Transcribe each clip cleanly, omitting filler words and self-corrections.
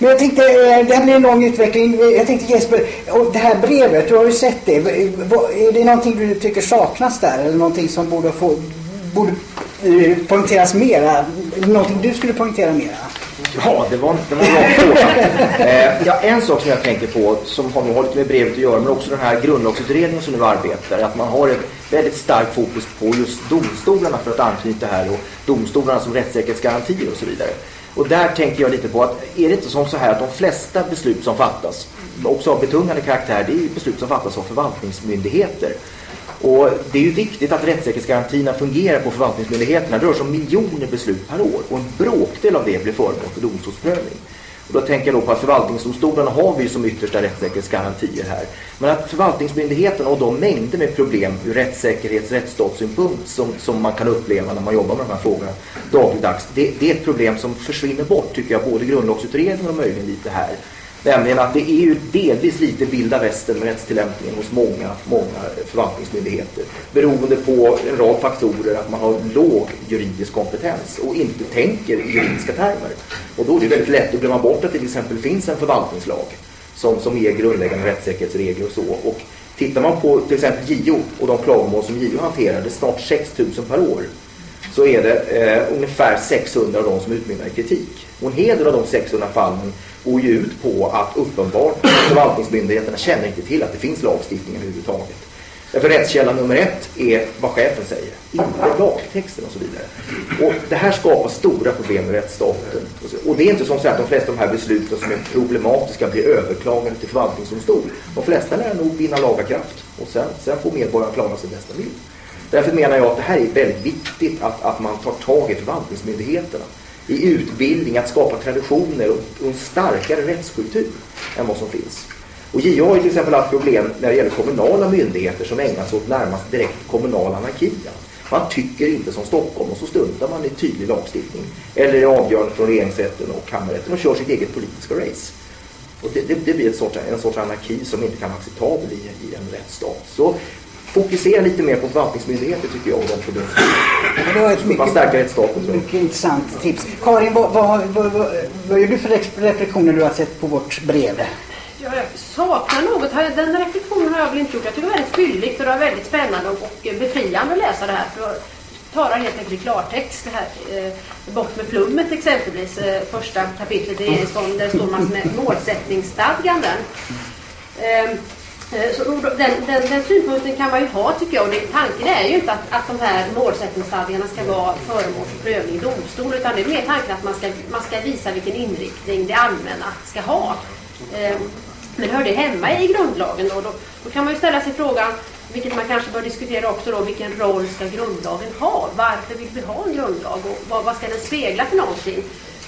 Men jag tänkte, det här blir en lång utveckling. Jag tänkte Jesper, och det här brevet, du har ju sett det. Är det någonting du tycker saknas där? Eller någonting som borde poängteras mera? Någonting du skulle poängtera mera? Ja, det var en bra fråga. En sak som jag tänker på, som har nog lite med brevet att göra, men också den här grundlagsutredningen som nu arbetar, att man har ett väldigt starkt fokus på just domstolarna för att anknyta här, och domstolarna som rättssäkerhetsgarantier och så vidare. Och där tänker jag lite på att, är det inte som så här att de flesta beslut som fattas, också av betungande karaktär, det är ju beslut som fattas av förvaltningsmyndigheter. Och det är ju viktigt att rättssäkerhetsgarantierna fungerar på förvaltningsmyndigheterna. Det rör sig om miljoner beslut per år, och en bråkdel av det blir föremål för domstolsprövning. Och då tänker jag då på att förvaltningsdomstolarna har vi som yttersta rättssäkerhetsgarantier här. Men att förvaltningsmyndigheten och de mängder med problem ur rättsstatssynpunkt som man kan uppleva när man jobbar med de här frågorna dagligdags, det är ett problem som försvinner bort, tycker jag, både grundlagsutredningen och möjligen lite här. Nämligen att det är ju delvis lite vilda västern med rättstillämpningen hos många förvaltningsmyndigheter. Beroende på en rad faktorer, att man har låg juridisk kompetens och inte tänker i juridiska termer. Och då är det väldigt lätt att glömma bort att det till exempel finns en förvaltningslag som ger grundläggande rättssäkerhetsregler och så. Och tittar man på till exempel JO och de klagomål som JO hanterar, det är snart 6 000 per år, så är det ungefär 600 av dem som utmynnar i kritik. Och en hel del av de 600 fallen går ju ut på att uppenbart förvaltningsmyndigheterna känner inte till att det finns lagstiftning överhuvudtaget. Därför rättskälla nummer 1 är vad chefen säger, inte lagtexten och så vidare. Och det här skapar stora problem med rättsstaten. Och det är inte som så att de flesta av de här besluten som är problematiska blir överklagade till förvaltningsdomstol. De flesta lär nog vinna lagakraft, och sen får medborgarna klara sig bästa vill. Därför menar jag att det här är väldigt viktigt att man tar tag i förvaltningsmyndigheterna. I utbildning, att skapa traditioner och en starkare rättskultur än vad som finns. Och JO har ju till exempel haft problem när det gäller kommunala myndigheter som ägnar sig åt närmast direkt kommunal anarki. Man tycker inte som Stockholm, och så struntar man i tydlig lagstiftning. Eller är avgörande från regeringsrätten och kammarrätten och kör sitt eget politiska race. Och det blir en sorts anarki som inte kan vara acceptabel i en rättsstat. Så fokusera lite mer på förvaltningsmyndigheter, tycker jag, och de problem. Det var ett mycket intressant tips. Karin, vad gör du för reflektioner du har sett på vårt brev? Jag saknar något. Den reflektionen har jag väl inte gjort. Jag tycker det är väldigt fylligt, och det är väldigt spännande och befriande att läsa det här. För att talar helt enkelt i klartext. Det här, bort med flummet exempelvis. Första kapitlet i regeringsformen, där det står massor med målsättningsstadganden. Så den synpunkten kan man ju ha, tycker jag. Och tanken är ju inte att de här målsättningsstadgarna ska vara föremål för prövning i domstol, utan det är mer tanken att man ska visa vilken inriktning det allmänna ska ha. Men hör det hemma i grundlagen då kan man ju ställa sig frågan, vilket man kanske bör diskutera också då, vilken roll ska grundlagen ha? Varför vill vi ha en grundlag, och vad ska den spegla för någonting?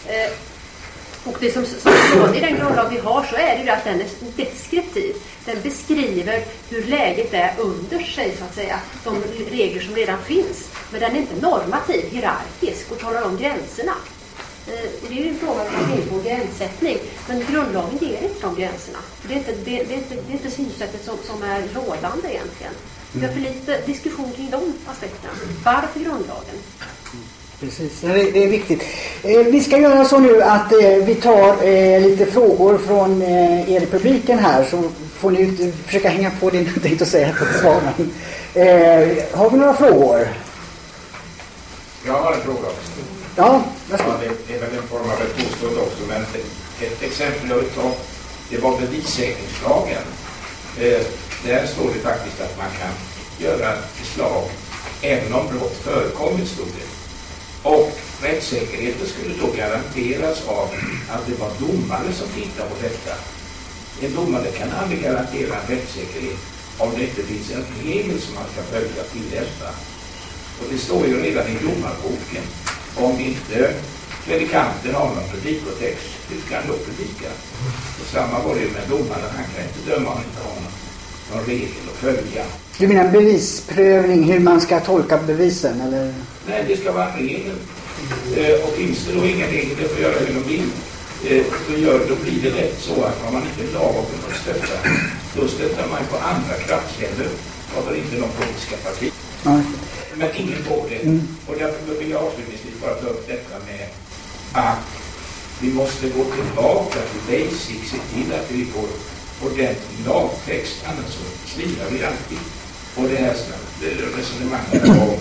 Och det som står i den grundlag vi har, så är det ju att den är deskriptiv. Den beskriver hur läget är under sig, så att säga, de regler som redan finns. Men den är inte normativ, hierarkisk och talar om gränserna. Det är ju en fråga om gränssättning, men grundlagen ger inte de gränserna. Det är inte synsättet som är rådande egentligen. Det är för lite diskussion kring de aspekterna. Varför grundlagen? Precis, det är viktigt. Vi ska göra så nu att vi tar lite frågor från er i publiken här, så får ni försöka hänga på det ni tänkte säga på svaren. Har vi några frågor? Jag har en fråga. Ja, det är väl en form av ett påstående också, men ett exempel jag vill ta, det var bevissäkringslagen. Där står det faktiskt att man kan göra beslag även om brott förekommit, stod det. Och rättssäkerheten skulle då garanteras av att det var domare som tittar på detta. En domare kan aldrig garantera en rättssäkerhet om det inte finns en regel som man ska följa och tillämpa. Och det står ju redan i domarboken. Om inte predikanten har någon predikotext, hur kan då predika? Och samma var det med domaren, han kan inte döma om inte har någon regel att följa. Du menar bevisprövning, hur man ska tolka bevisen, eller? Nej, det ska vara en regel. Och finns det då inga regler för att göra hur de vill, då blir det lätt så att om man inte är lag och kan stötta, då stöttar man på andra kraftkällor, och inte någon politiska parti. Ja. Men ingen på det. Och därför vill jag avslutningsvis bara ta upp detta med att Vi måste gå tillbaka till basic, se till att vi får ordentlig lagtext, annars så slirar vi alltid. Och det här resonemanget om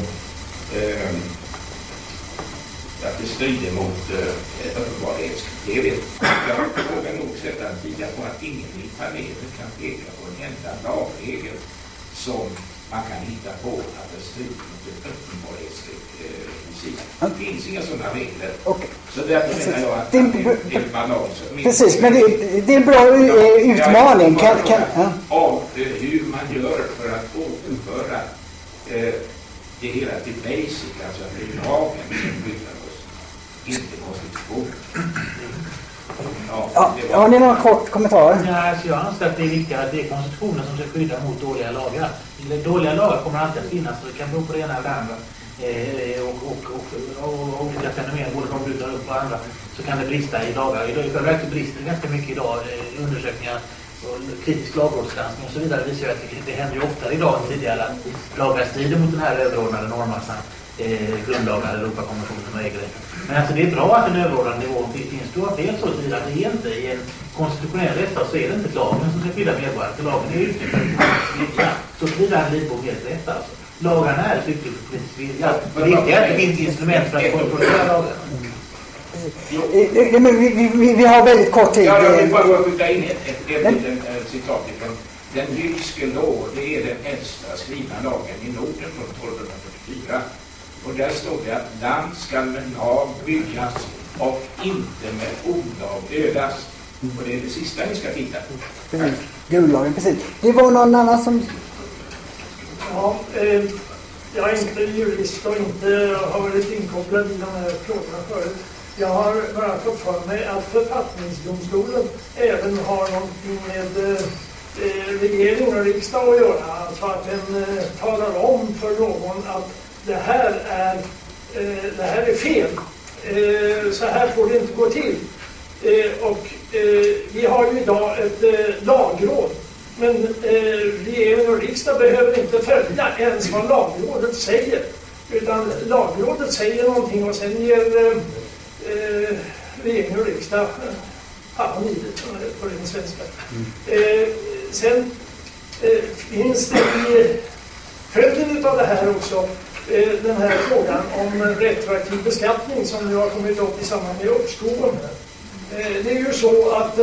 att det strider mot uppenbarhetskriteriet. Jag vågar nog sätta en tida på att ingen i panelen kan peka på en enda lagregel som man kan hitta på att det strider mot ett uppenbarhetskriterium. Det finns inga sådana regler. Okay. Så därför menar jag att det är banalt. Precis, men det är en bra utmaning. Av hur man gör för att återföra det hela till basic, alltså att det är lagen som skyddar oss, inte konstitutionen. Har ni någon kort kommentar? Ja, alltså jag anser att det är viktigt att det är konstitutionen som ska skydda mot dåliga lagar. Dåliga lagar kommer alltid att finnas, så det kan bero på det ena eller det andra. Och olika fenomen, både de bryter upp och andra, så kan det brista i lagar. I själva verket brister det ganska mycket idag. Undersökningar och kritisk lagrådsgranskning och så vidare visar ju att det händer ju oftare idag än tidigare att lagar strider mot den här överordnade normmassan, grundlagar, Europakonventionen och EG-rätten. Men alltså det är bra att den överordnade nivån finns. Du har fel så att det är inte i en konstitutionell rättsstat, så är det inte lagen som ska skydda medborgare, för lagen är uttryck för politisk vilja. Så blir en Lidbom helt rätt alltså. Lagarna är ett uttryck för politisk vilja. Det viktiga är att det finns instrument för att kontrollera lagarna. Vi har väldigt kort tid. Jag vill bara skjuta in ett citat ifrån den Jyske lov. Det är den äldsta skrivna lagen i Norden från 1244. Och där står det att land ska med lag byggas och inte med olag ödas. Och det är det sista ni ska titta på. Precis. Grundlagen, precis. Det var någon annan som... Ja, jag är inte jurist och inte har varit inkopplad i de här frågorna förut. Jag har bara fått för mig att författningsdomstolen även har någonting med regering och riksdag att göra. Alltså att den talar om för någon att det här är fel. Så här får det inte gå till. Vi har ju idag ett lagråd. Men regering och riksdag behöver inte följa ens vad lagrådet säger. Utan lagrådet säger någonting och sen ger regering och riksdag halva livet på den svenska. Sen finns det i följden av det här också den här frågan om retroaktiv beskattning som nu har kommit upp i samband med uppskoven. Det är ju så att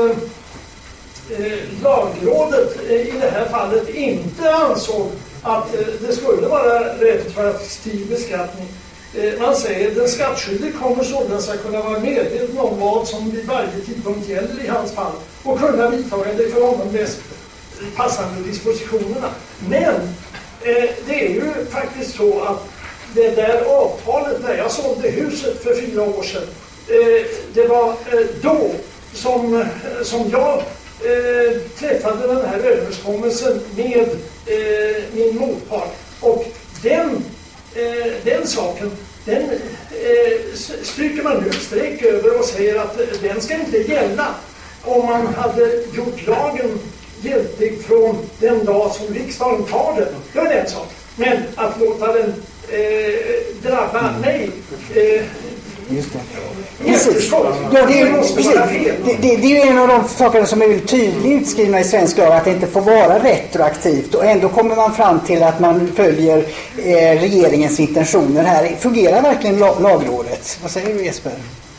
lagrådet i det här fallet inte ansåg att det skulle vara retroaktiv beskattning. Man säger att den skattskyldige kommer således att kunna vara medveten om vad som vid varje tidpunkt gäller i hans fall och kunna vidta de för honom mest passande dispositionerna. Men det är ju faktiskt så att det där avtalet när jag sålde huset för 4 år sedan, det var då som jag träffade den här överenskommelsen med min motpart. Och den saken, den stryker man nu ett streck över och säger att den ska inte gälla om man hade gjort lagen giltig från den dag som riksdagen tar den. Det är en sak. Men att låta den drabba mig Just det. Precis. Ja, det är ju en av de sakerna som är tydligt utskrivna i svensk lag, att det inte får vara retroaktivt, och ändå kommer man fram till att man följer regeringens intentioner här. Fungerar verkligen lagrådet? Vad säger du, Jesper?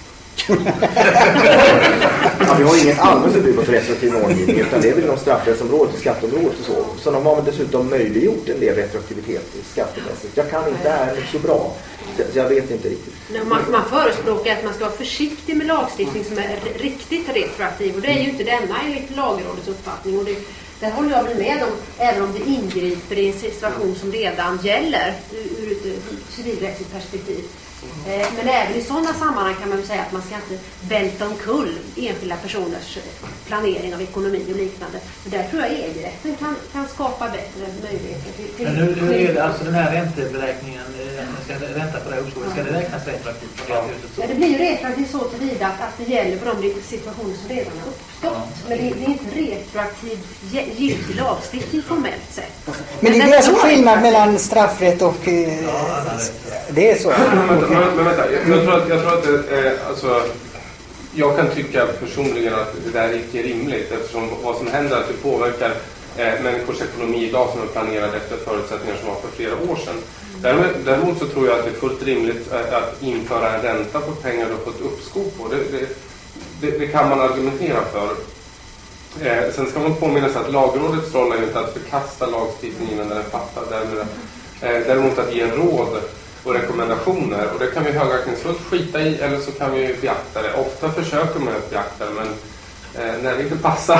Ja, vi har inget allmänt förbud mot retroaktiv normgivning, utan det är väl någon straffrättsområdet och skatteområdet och så. Så de har dessutom möjliggjort en del retroaktivitet skattemässigt. Jag kan inte är så bra, så jag vet inte riktigt. Man förespråkar att man ska vara försiktig med lagstiftning som är riktigt retroaktiv, och det är ju inte denna enligt lagrådets uppfattning, och där håller jag väl med om, även om det ingriper i en situation som redan gäller ur ett civilrättsligt perspektiv. Men även i sådana sammanhang kan man väl säga att man ska inte välta omkull enskilda personers planering av ekonomi och liknande. Och där tror jag EG-rätten kan skapa bättre möjligheter till. Men nu är det alltså den här ränteberäkningen, man ska ränta på det här uppskovet, ska det räknas retroaktivt på det huset? Ja, det blir ju retroaktivt så tillvida att det gäller på de situationer som redan har uppstått. Men det är inte retroaktiv giltig lagstiftning formellt sett. Men det är alltså skillnad mellan straffrätt och... det är så. Men vänta, jag tror att det, alltså, Jag kan tycka personligen att det där är inte rimligt, eftersom vad som händer är att det påverkar människors ekonomi idag som är planerad efter förutsättningar som var för flera år sedan. Däremot så tror jag att det är fullt rimligt att införa en ränta på pengar du har fått uppskov på. Det kan man argumentera för. Sen ska man påminna sig att lagrådets roll är inte att förkasta lagstiftningen innan den är fattad. Däremot att ge råd och rekommendationer. Och det kan vi högaktningsfullt skita i, eller så kan vi beakta det. Ofta försöker man att beakta det, men när det inte passar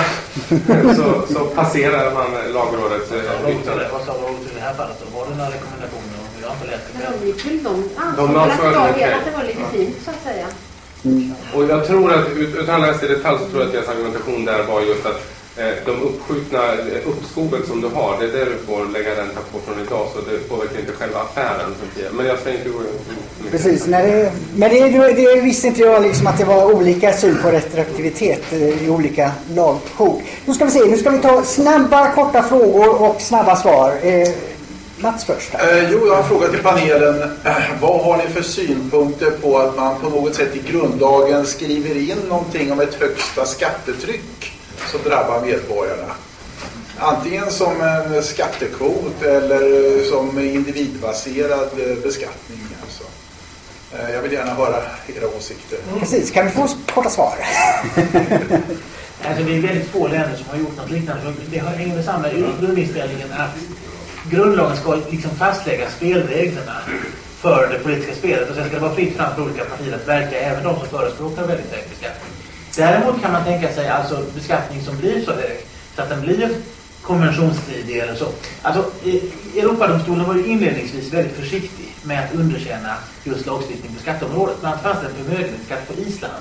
så passerar man lagrådets yttrande. Vad sa rådet i det här fallet? Var det några rekommendationer? Jag har inte läst det. De ansåg att det var legitimt, så att säga. Och jag tror att, utan att läsa i detalj, så tror jag att deras argumentation där var just att de uppskjutna uppskovet som du har, det är det du får lägga ränta på från idag, så det påverkar inte själva affären. Men jag ska inte gå in. Precis, men det visste inte jag liksom att det var olika syn på retroaktivitet i olika lagsjok. Nu ska vi ta snabba, korta frågor och snabba svar. Mats först. Jag har en fråga till panelen. Vad har ni för synpunkter på att man på något sätt i grundlagen skriver in någonting om ett högsta skattetryck som drabbar medborgarna? Antingen som en skattekvot eller som individbaserad beskattning. Alltså. Jag vill gärna höra era åsikter. Precis, kan vi få korta svar? Alltså det är väldigt få länder som har gjort något liknande. Det hänger med samma grundinställningen att grundlagen ska liksom fastlägga spelreglerna för det politiska spelet, och sen ska det vara fritt fram för olika partier att verka, även de som förespråkar väldigt hög beskattning. Däremot kan man tänka sig alltså beskattning som blir så hög så att den blir konventionsstridig eller så. Alltså Europadomstolen var ju inledningsvis väldigt försiktig med att underkänna just lagstiftning på skatteområdet. Man fastställde en förmögenhetsskatt på Island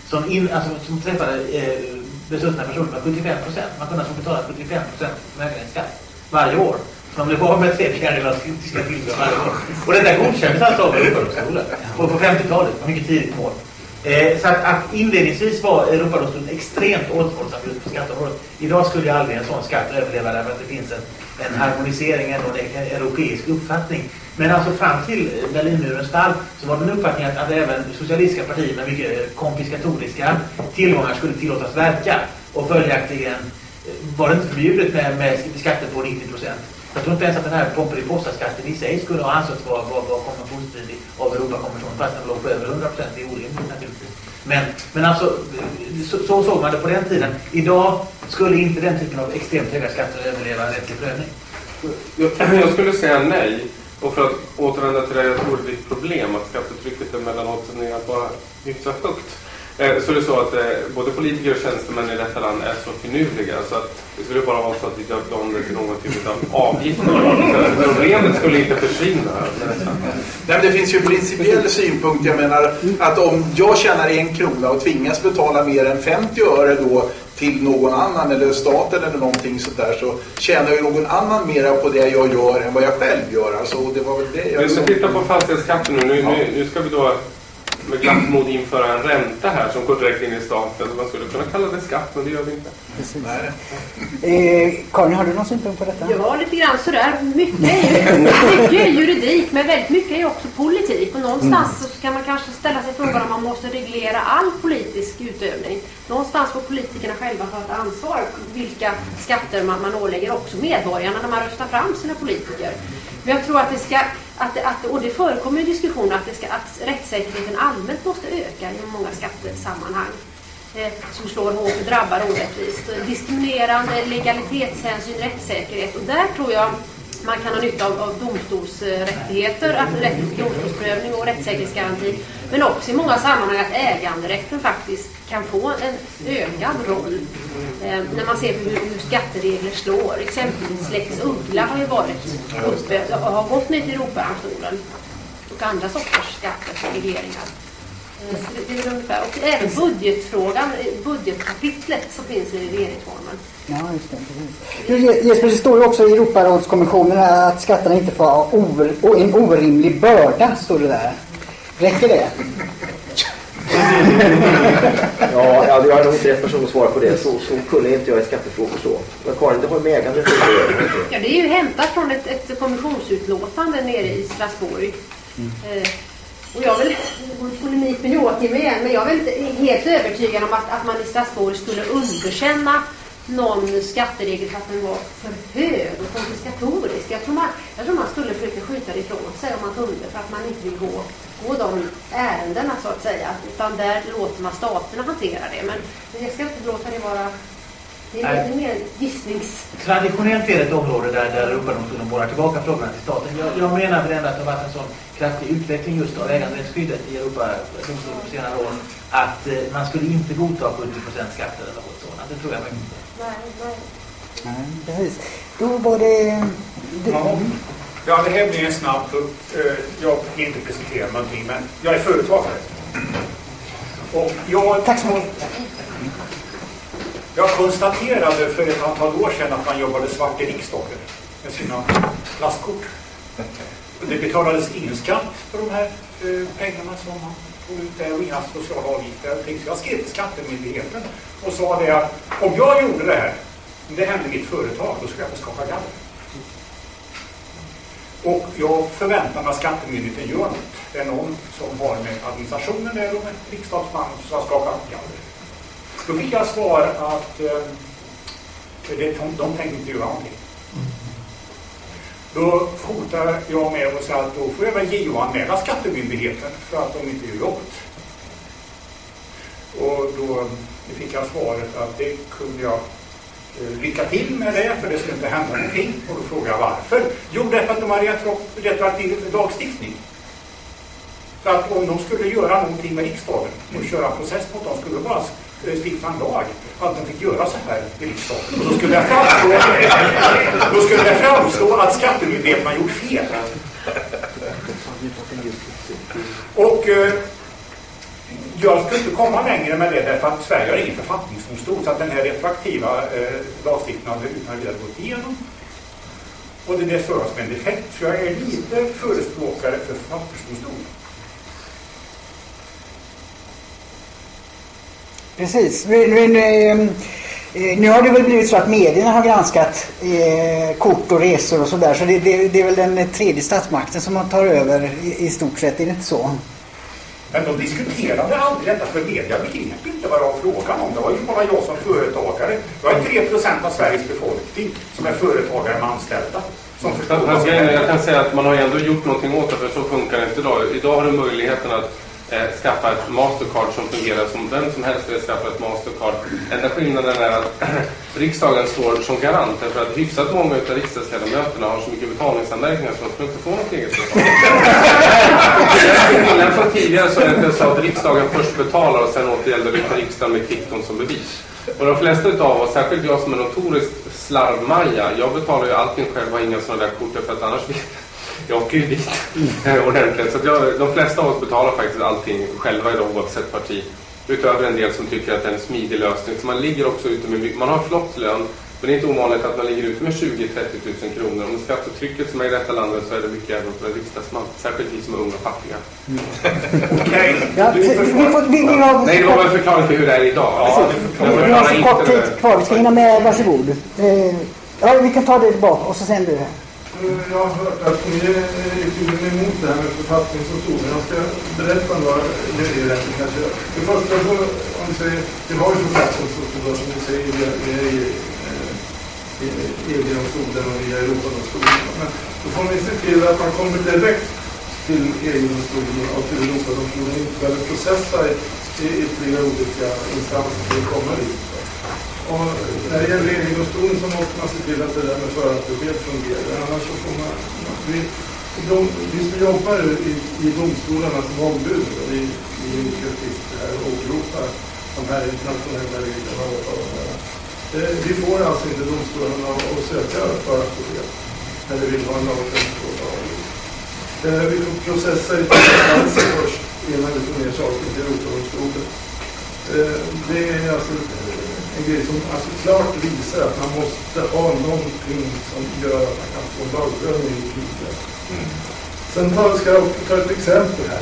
som träffade besuttna personer med 75%. Man kunde alltså betala 75% förmögenhetsskatt varje år. Som det var med 3/4 av sina tillgångar varje år. Och detta godkändes alltså av Europadomstolen. Och på 50-talet, var mycket tidigt mål. Så att inledningsvis var Europadomstolen extremt återhållsam just på skatteområdet. Idag skulle aldrig en sån skatt överleva därför att det finns en harmonisering, en europeisk uppfattning. Men alltså fram till Berlinmurens fall så var det en uppfattning att även socialistiska partier med mycket konfiskatoriska tillgångar skulle tillåtas verka. Och följaktligen var det inte förbjudet med skatter på 90%. Jag tror inte ens att den här Pomperipossa-skatten i sig skulle ha ansetts vara konventionsstridig av Europakonventionen, fast den låg på över 100%. Det är orimligt naturligtvis. Men alltså, så såg man det på den tiden. Idag skulle inte den typen av extremt höga skatter överleva en rättslig prövning. Jag skulle säga nej. Och för att återvända till det, jag tror det är ett problem att skattetrycket emellanåt är att vara hyfsat högt. Så är det så att både politiker och tjänstemän i detta land är så finurliga så att det skulle bara vara så att vi döpte om det till någon typ av avgifter. Problemet skulle inte försvinna. Nej, men det finns ju principiell synpunkt. Jag menar att om jag tjänar 1 krona och tvingas betala mer än 50 öre då till någon annan eller staten eller någonting sådär, så tjänar ju någon annan mera på det jag gör än vad jag själv gör. Alltså, det var väl det jag... Vi ska titta på fastighetsskatten nu. Nu ska vi då med glatt mod införa en ränta här som går direkt in i staten. Man skulle kunna kalla det skatt, men det gör vi inte. Karin, har du någon synpunkt på detta? Ja, lite grann sådär. Mycket är juridik, men väldigt mycket är också politik. Och någonstans så kan man kanske ställa sig frågan om man måste reglera all politisk utövning. Någonstans får politikerna själva ta ett ansvar vilka skatter man ålägger också medborgarna när man röstar fram sina politiker. Men jag tror att det ska, och det förekommer ju diskussioner att rättssäkerheten allmänt måste öka i många skattesammanhang som slår hårt och drabbar orättvist. Diskriminerande, legalitetshänsyn, rättssäkerhet. Och där tror jag man kan ha nytta av domstolsrättigheter, att rätt till domstolsprövning och rättssäkerhetsgaranti. Men också i många sammanhang att äganderätten faktiskt kan få en ökad roll. När man ser hur skatteregler slår. Exempelvis Lex Uggla har ju varit uppe och har gått ner till Europadomstolen. Och andra sorters skatteregleringar. Det är ungefär. Och även budgetfrågan, budgetkapitlet som finns i regeringsformen. Ja, just det. Jesper, det står ju också i Europarådskonventionen att skatterna inte får ha en orimlig börda, står det där. Räcker det? Ja, jag har nog inte rätt person att svara på det. Så kunde inte jag i skattefrågor så. Men Karin, det har med ägande. Ja, det är ju hämtat från ett kommissionsutlåtande nere i Strasbourg. Och jag vill polemik med Joakim igen, men jag är inte helt övertygad om att man i Strasbourg skulle underkänna någon skatteregel för att den var för hög och konfiskatorisk. Jag tror man skulle försöka skjuta det ifrån sig om man kunde, för att man inte vill gå de ärendena så att säga. Utan där låter man staterna hantera det. Men jag ska inte låta det vara... Det är lite mer gissnings... Traditionellt är det ett område där Europadomstolen borrar tillbaka frågorna till staten. Jag menar för att det har varit en sån kraftig utveckling just av äganderättsskyddet i Europadomstolen på senare år att man skulle inte godta 70% skatter eller något sådant. Det tror jag inte. Nej. Precis. Då var det... Ja, det här blir en snabb upp. Jag kan inte presentera någonting, men jag är företagare. Och Tack så mycket. Jag konstaterade för ett antal år sedan att man jobbade svart i riksdagen med sina plastkort. Det betalades ingen skatt för de här pengarna som man tog ut där och inga sociala avgifter. Jag skrev till skattemyndigheten och sa det att om jag gjorde det här, om det hände mitt företag, då skulle jag få skaka galler. Och jag förväntar mig att skattemyndigheten gör något. Det är någon som har med administrationen där och med riksdagsman som ska skaka galler. Då fick jag svar att de tänkte inte göra någonting. Då hotar jag med att säga att då får jag väl JO-anmäla skattemyndigheten för att de inte gör jobbet. Och då fick jag svaret att det kunde jag lycka till med det, för det skulle inte hända någonting. Och då frågade jag varför. Jo, därför att de har retroaktiv lagstiftning. Så att om de skulle göra någonting med riksdagen och köra process mot dem, skulle de bara stifta en lag att de fick göra så här i riksdagen. Och då skulle det framstå att skattemyndigheten har gjort fel. Och jag skulle inte komma längre med det därför att Sverige har ingen författningsdomstol, så att den här retroaktiva lagstiftningen har utan vidare gått igenom. Och det för oss med en defekt, så jag är lite förespråkare för författningsdomstol. Precis. Nu har det väl blivit så att medierna har granskat kort och resor och sådär. Så det är väl den tredje statsmakten som man tar över i stort sett, är det inte så? Men de diskuterade aldrig detta för media. Begrep inte vad det var frågan om. Det var ju bara jag som företagare. Jag är 3% av Sveriges befolkning som är företagare med anställda. Jag kan säga att man har ändå gjort någonting åt det, för så funkar det inte idag. Idag har du möjligheten att skaffa ett Mastercard som fungerar som vem som helst vill skaffa ett Mastercard. Enda skillnaden är att riksdagen står som garant, för att hyfsat många av riksdagsledamöterna har så mycket betalningsanmärkningar så de skulle inte få något eget betalt. Skillnaden från tidigare så är det så att riksdagen först betalar och sen återgäller det till riksdagen med kvitton som bevis. Och de flesta av oss, särskilt jag som är notorisk slarvmaja, jag betalar ju allting själv, har inga sådana där kort, för att annars jag åker ju dit ordentligt. Så att de flesta av oss betalar faktiskt allting själva idag, oavsett parti. Utöver en del som tycker att det är en smidig lösning. Så man ligger också ute med mycket. Man har flott lön, men det är inte ovanligt att man ligger ute med 20-30 000 kronor. Om skattetrycket som är i detta landet så är det mycket även för en riksdagsman. Särskilt vi som är unga och fattiga. Okej. Nej, det var bara en förklaring till hur det är idag. Ja, vi har så kort tid kvar. Vi ska hinna med, varsågod. Ja, vi kan ta det tillbaka och så sen du här. Jag har hört att ni är tydligen emot det här med författningsdomstolen. Jag ska berätta vad det är rätt kanske. Det första så, om vi säger, vi har ju författningsdomstolar som vi säger i EG-domstolen och via Europadomstolen. Men då får ni se till att man kommer direkt till EG-domstolen och till Europadomstolen och inte behöver processa i flera olika instanser för att komma dit. Och när det gäller EG-domstolen så måste man se till att det där med förhandsbesked fungerar. Annars så får man... Vi som jobbar i domstolarna som ombud, vi jurister här och åberopar de här internationella reglerna och avtalen. Vi får alltså inte domstolarna att söka förhandsbesked när vi vill ha en lagstiftning. Vi får processa i instanser först innan vi får ner saken till Europadomstolen. Det är alltså en grej som alltså klart visar att man måste ha någonting som gör att man kan få en lagprövning i tiden. Sen ska jag ta ett exempel här.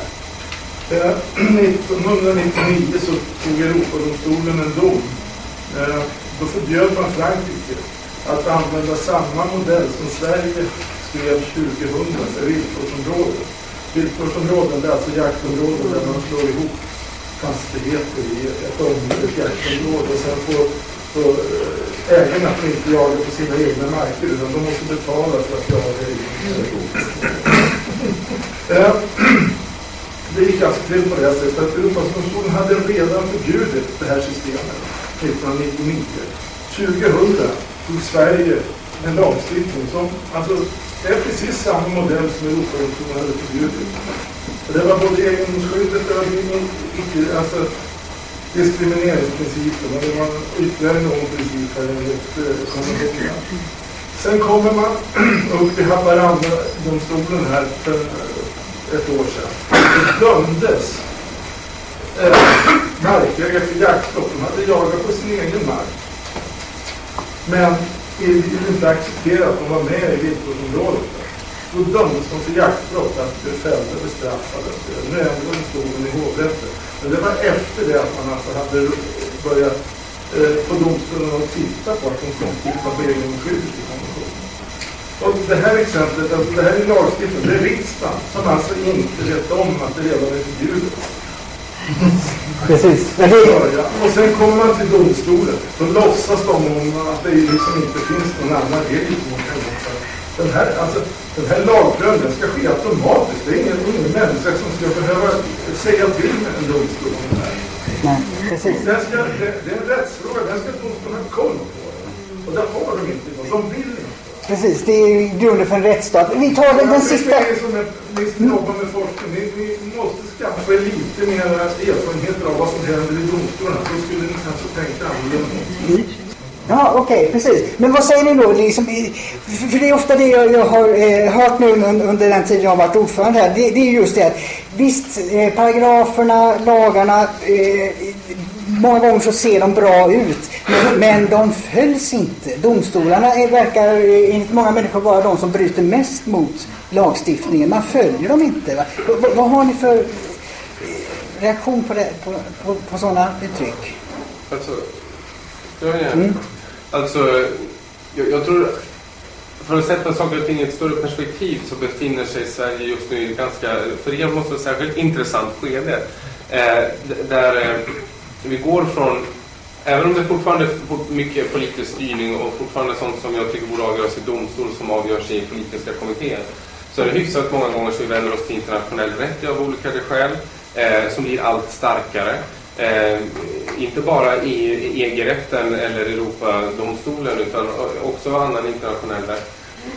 1999 så tog Europadomstolen en dom. Då förbjöd man Frankrike att använda samma modell som Sverige skrev 2000 för villkorsområdet. Viltvårdsområden, det är alltså jaktområden där man slår ihop fastigheter i ett område, ett jaktområde, och sen får ägarna får inte jaga på sina egna marker, utan de måste betala för att jaga i det gick alltså till på det sättet att Europadomstolen hade redan förbjudit det här systemet 1999. 2000 tog Sverige en lagstiftning som alltså det är precis samma modell som Europadomstolen hade förbjudit. Det var både egendomsskyddet, det var alltså diskrimineringsprincipen, och det var ytterligare någon princip här enligt konventionen. Sen kommer man upp i Haparanda-domstolen här för ett år sedan. Det dömdes markägare för jaktbrott. De hade jagat på sin egen mark. Men ville inte acceptera att de var med i viltvårdsområdet. Då dömdes de för jaktbrott, att det fällde bestraffades. Nu är ändå domstolen i hovrätten. Men det var efter det att man alltså hade börjat på domstolen och titta på att de kom till på egendomsskyddet i konventionen. Och det här exemplet, alltså det här är lagstiftning, det är riksdagen som alltså inte vet om att det redan är förbjudet. Precis. Och sen kommer man till domstolen, då låtsas de om att det liksom inte finns någon annan regel som man kan göra. Den här lagprövningen ska ske automatiskt. Det är ingen människa som ska behöva säga till med en domstol om det här. Nej, precis. Det är en rättsfråga, den ska domstolen ha koll på. Och det har de inte, de vill inte. Precis, det är ju grunden för en rättsstat. Vi tar den sista... Ni jobbar med forskning. Ni måste skaffa lite mer erfarenheter av vad som händer i domstolarna. Så skulle ni kanske tänka annorlunda. Ja, okej, precis. Men vad säger ni då? Liksom, för det är ofta det jag har hört nu under den tid jag har varit ordförande här. Det är just det att visst, paragraferna, lagarna, många gånger så ser de bra ut. Men de följs inte. Domstolarna verkar enligt många människor vara de som bryter mest mot lagstiftningen. Man följer dem inte. Va? Vad har ni för reaktion på, det, på sådana uttryck? Jag tror, för att sätta saker och ting i ett större perspektiv, så befinner sig Sverige just nu i ett ganska, för er måste säga, ett intressant skede. Där vi går från, även om det fortfarande är mycket politisk styrning och fortfarande sånt som jag tycker borde avgöras i domstol som avgörs i politiska kommittéer, så är det hyfsat många gånger så vi vänder oss till internationell rätt av olika skäl som blir allt starkare. Inte bara i EG-rätten eller Europadomstolen utan också annan internationell rätt.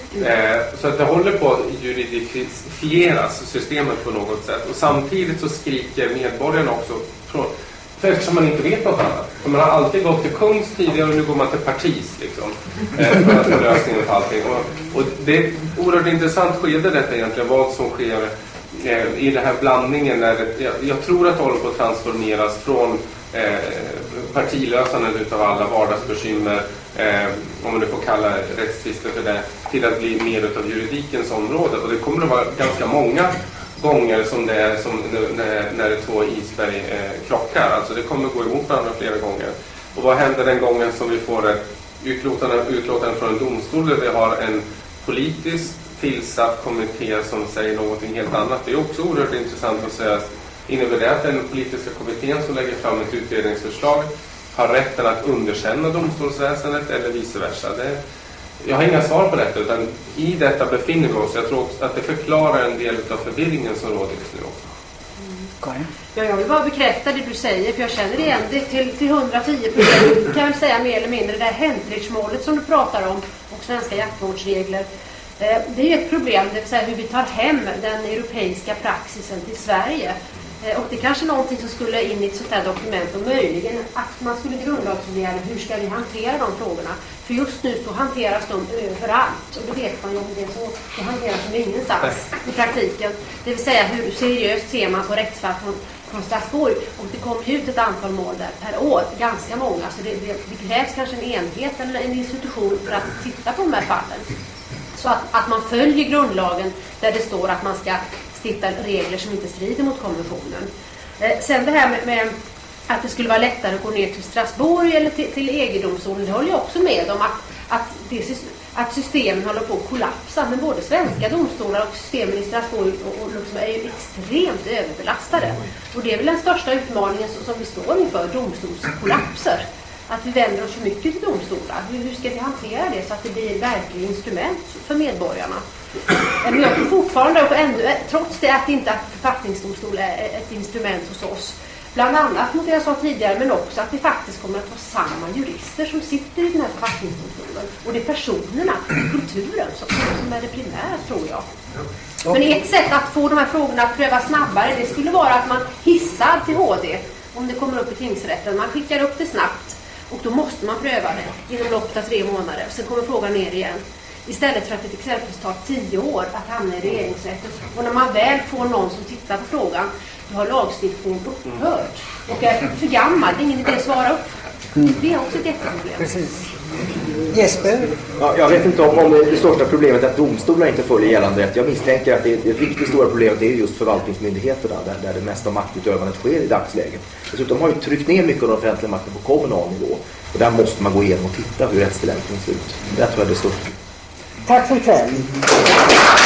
Så att det håller på att juridifieras systemet på något sätt. Och samtidigt så skriker medborgarna också för eftersom man inte vet något annat. För man har alltid gått till kungs tidigare och nu går man till partis liksom, för att få lösningen på allting. Och det är ett oerhört intressant skede detta egentligen, vad som sker i den här blandningen. Jag tror att det håller på att transformeras från partilösandet utav alla vardagsbekymmer, om man nu får kalla rättstvister för det, till att bli mer utav juridikens område. Och det kommer att vara ganska många gånger som det är som när två isberg krockar. Alltså det kommer att gå emot varandra flera gånger. Och vad händer den gången som vi får ett utlåtande från en domstol där vi har en politiskt tillsatt kommitté som säger någonting helt annat? Det är också oerhört intressant att säga. Innebär det att den politiska kommittén som lägger fram ett utredningsförslag har rätten att underkänna domstolsväsendet eller vice versa? Jag har inga svar på detta, utan i detta befinner vi oss. Jag tror också att det förklarar en del av förvirringen som råder just nu också. Ja, jag vill bara bekräfta det du säger, för jag känner igen det till 110%, kan jag säga mer eller mindre. Det här Hentridge-målet som du pratar om och svenska jaktvårdsregler, det är ju ett problem, det vill säga hur vi tar hem den europeiska praxisen till Sverige. Och det är kanske någonting som skulle in i ett sånt här dokument, och möjligen att man skulle grundlagsreglera hur ska vi hantera de frågorna. För just nu så hanteras de överallt, och det vet man ju om det, så det hanteras de ingenstans i praktiken. Det vill säga hur seriöst ser man på rättsfall från Strasbourg, och det kommer ut ett antal mål där per år, ganska många, så det krävs kanske en enhet eller en institution för att titta på de här fallen. Så att man följer grundlagen där det står att man ska stifta regler som inte strider mot konventionen. Sen det här med att det skulle vara lättare att gå ner till Strasbourg eller till EG-domstolen, det håller jag också med om. att systemen håller på att kollapsa. Men både svenska domstolar och systemen i Strasbourg och Luxemburg är ju extremt överbelastade. Och det är väl den största utmaningen som vi står inför, domstolskollapser. Att vi vänder oss för mycket till domstolar. Hur ska vi hantera det så att det blir ett verkligt instrument för medborgarna? Men jag tror fortfarande, och trots det att inte att författningsdomstol är ett instrument hos oss, bland annat mot det jag sa tidigare, men också att det faktiskt kommer att vara samma jurister som sitter i den här författningsdomstolen. Och det är personerna, kulturen som är det primära, tror jag. Men ett sätt att få de här frågorna att pröva snabbare, det skulle vara att man hissar till HD om det kommer upp i tingsrätten. Man skickar upp det snabbt och då måste man pröva det inom loppet av 3 månader. Sen kommer frågan ner igen. Istället för att det exempelvis tar 10 år att hamna i regeringsrätten. Och när man väl får någon som tittar på frågan, då har lagstiftningen upphört. Och är för gammal, det är ingen idé att svara upp. Det är också ett jätteproblem. Precis. Jesper? Ja, jag vet inte om det största problemet är att domstolar inte följer gällande rätt. Jag misstänker att det riktigt stora problemet är just förvaltningsmyndigheterna där det mesta maktutövandet sker i dagsläget. Dessutom har ju tryckt ner mycket av den offentliga makten på kommunal nivå. Och där måste man gå igenom och titta hur rättstillämpningen ser ut. Det tror jag är det största. Tack för ikväll.